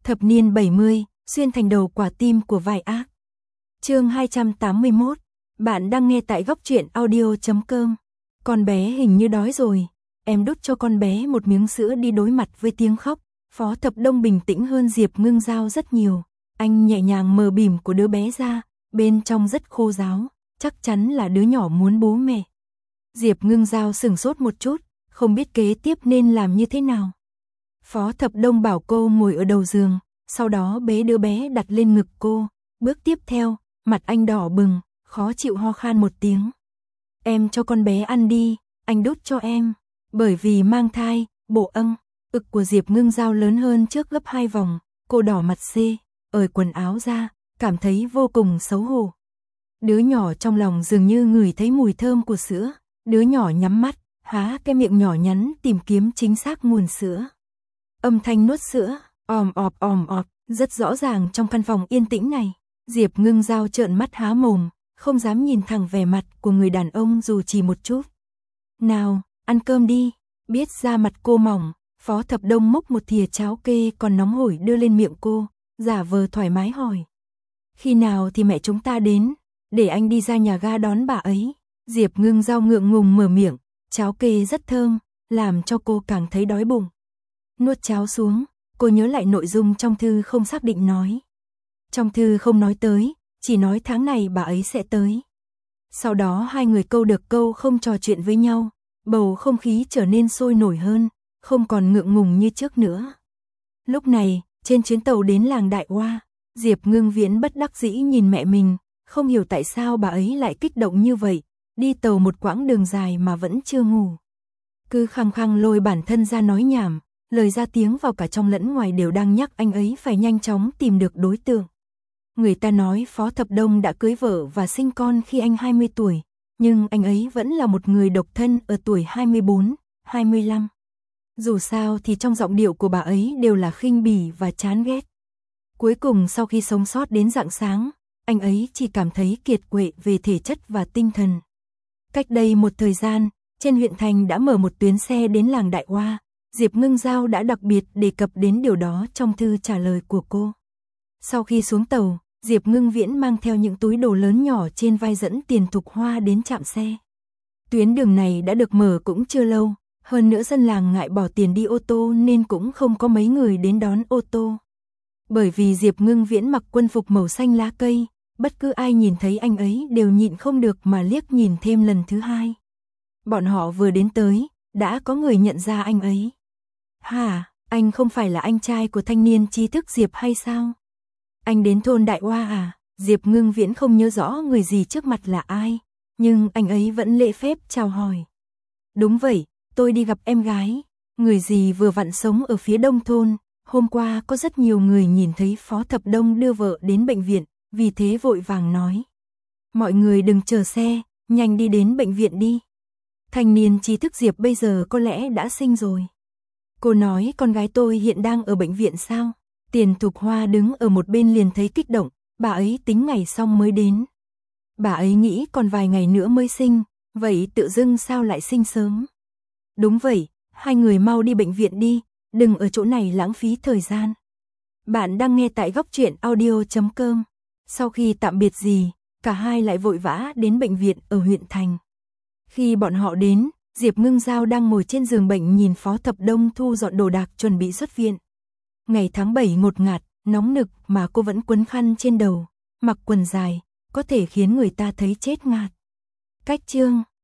Thập niên 70, xuyên thành đầu quả tim của vai ác. Chương 281. Bạn đang nghe tại góc truyện audio.com. Con bé hình như đói rồi. Em đút cho con bé một miếng sữa đi đối mặt với tiếng khóc. Phó Thập Đông bình tĩnh hơn Diệp Ngưng Giao rất nhiều. Anh nhẹ nhàng mở bỉm của đứa bé ra, bên trong rất khô ráo, chắc chắn là đứa nhỏ muốn bố mẹ. Diệp Ngưng Giao sửng sốt một chút, không biết kế tiếp nên làm như thế nào. Phó Thập Đông bảo cô ngồi ở đầu giường, sau đó bế đứa bé đặt lên ngực cô. Bước tiếp theo, mặt anh đỏ bừng, khó chịu ho khan một tiếng. Em cho con bé ăn đi, anh đút cho em. Bởi vì mang thai, bộ ực của Diệp Ngưng Giao lớn hơn trước gấp 2 vòng. Cô đỏ mặt xê, ởi quần áo ra, cảm thấy vô cùng xấu hổ. Đứa nhỏ trong lòng dường như ngửi thấy mùi thơm của sữa. Đứa nhỏ nhắm mắt, há cái miệng nhỏ nhắn tìm kiếm chính xác nguồn sữa. Âm thanh nuốt sữa, òm ọp, rất rõ ràng trong căn phòng yên tĩnh này. Diệp Ngưng Giao trợn mắt há mồm, không dám nhìn thẳng vẻ mặt của người đàn ông dù chỉ một chút. Nào, ăn cơm đi. Biết da mặt cô mỏng, Phó Thập Đông múc một thìa cháo kê còn nóng hổi đưa lên miệng cô, giả vờ thoải mái hỏi. Khi nào thì mẹ chúng ta đến, để anh đi ra nhà ga đón bà ấy. Diệp Ngưng Giao ngượng ngùng mở miệng, cháo kê rất thơm, làm cho cô càng thấy đói bụng. Nuốt cháo xuống, cô nhớ lại nội dung trong thư không xác định nói. Trong thư không nói tới, chỉ nói tháng này bà ấy sẽ tới. Sau đó hai người câu được câu không trò chuyện với nhau, bầu không khí trở nên sôi nổi hơn, không còn ngượng ngùng như trước nữa. Lúc này, trên chuyến tàu đến làng Đại Hoa, Diệp Ngưng Viễn bất đắc dĩ nhìn mẹ mình, không hiểu tại sao bà ấy lại kích động như vậy, đi tàu một quãng đường dài mà vẫn chưa ngủ. Cứ khăng khăng lôi bản thân ra nói nhảm, lời ra tiếng vào cả trong lẫn ngoài đều đang nhắc anh ấy phải nhanh chóng tìm được đối tượng. Người ta nói Phó Thập Đông đã cưới vợ và sinh con khi anh 20 tuổi, nhưng anh ấy vẫn là một người độc thân ở tuổi 24, 25. Dù sao thì trong giọng điệu của bà ấy đều là khinh bỉ và chán ghét. Cuối cùng sau khi sống sót đến rạng sáng, anh ấy chỉ cảm thấy kiệt quệ về thể chất và tinh thần. Cách đây một thời gian, trên huyện thành đã mở một tuyến xe đến làng Đại Hoa. Diệp Ngưng Giao đã đặc biệt đề cập đến điều đó trong thư trả lời của cô. Sau khi xuống tàu, Diệp Ngưng Viễn mang theo những túi đồ lớn nhỏ trên vai dẫn Tiền Thục Hoa đến trạm xe. Tuyến đường này đã được mở cũng chưa lâu, hơn nữa dân làng ngại bỏ tiền đi ô tô nên cũng không có mấy người đến đón ô tô. Bởi vì Diệp Ngưng Viễn mặc quân phục màu xanh lá cây, bất cứ ai nhìn thấy anh ấy đều nhịn không được mà liếc nhìn thêm lần thứ hai. Bọn họ vừa đến tới, đã có người nhận ra anh ấy. Hả, anh không phải là anh trai của thanh niên trí thức Diệp hay sao? Anh đến thôn Đại Hoa à? Diệp Ngưng Viễn không nhớ rõ người gì trước mặt là ai, nhưng anh ấy vẫn lễ phép chào hỏi. Đúng vậy, tôi đi gặp em gái. Người gì vừa vặn sống ở phía đông thôn, hôm qua có rất nhiều người nhìn thấy Phó Thập Đông đưa vợ đến bệnh viện, vì thế vội vàng nói. Mọi người đừng chờ xe, nhanh đi đến bệnh viện đi. Thanh niên trí thức Diệp bây giờ có lẽ đã sinh rồi. Cô nói con gái tôi hiện đang ở bệnh viện sao? Tiền Thục Hoa đứng ở một bên liền thấy kích động, bà ấy tính ngày xong mới đến. Bà ấy nghĩ còn vài ngày nữa mới sinh, vậy tự dưng sao lại sinh sớm? Đúng vậy, hai người mau đi bệnh viện đi, đừng ở chỗ này lãng phí thời gian. Bạn đang nghe tại góc truyện audio.com. Sau khi tạm biệt gì, cả hai lại vội vã đến bệnh viện ở huyện thành. Khi bọn họ đến, Diệp Ngưng Giao đang ngồi trên giường bệnh nhìn Phó Thập Đông thu dọn đồ đạc chuẩn bị xuất viện. Ngày tháng 7 ngột ngạt, nóng nực mà cô vẫn quấn khăn trên đầu, mặc quần dài, có thể khiến người ta thấy chết ngạt. Cách chương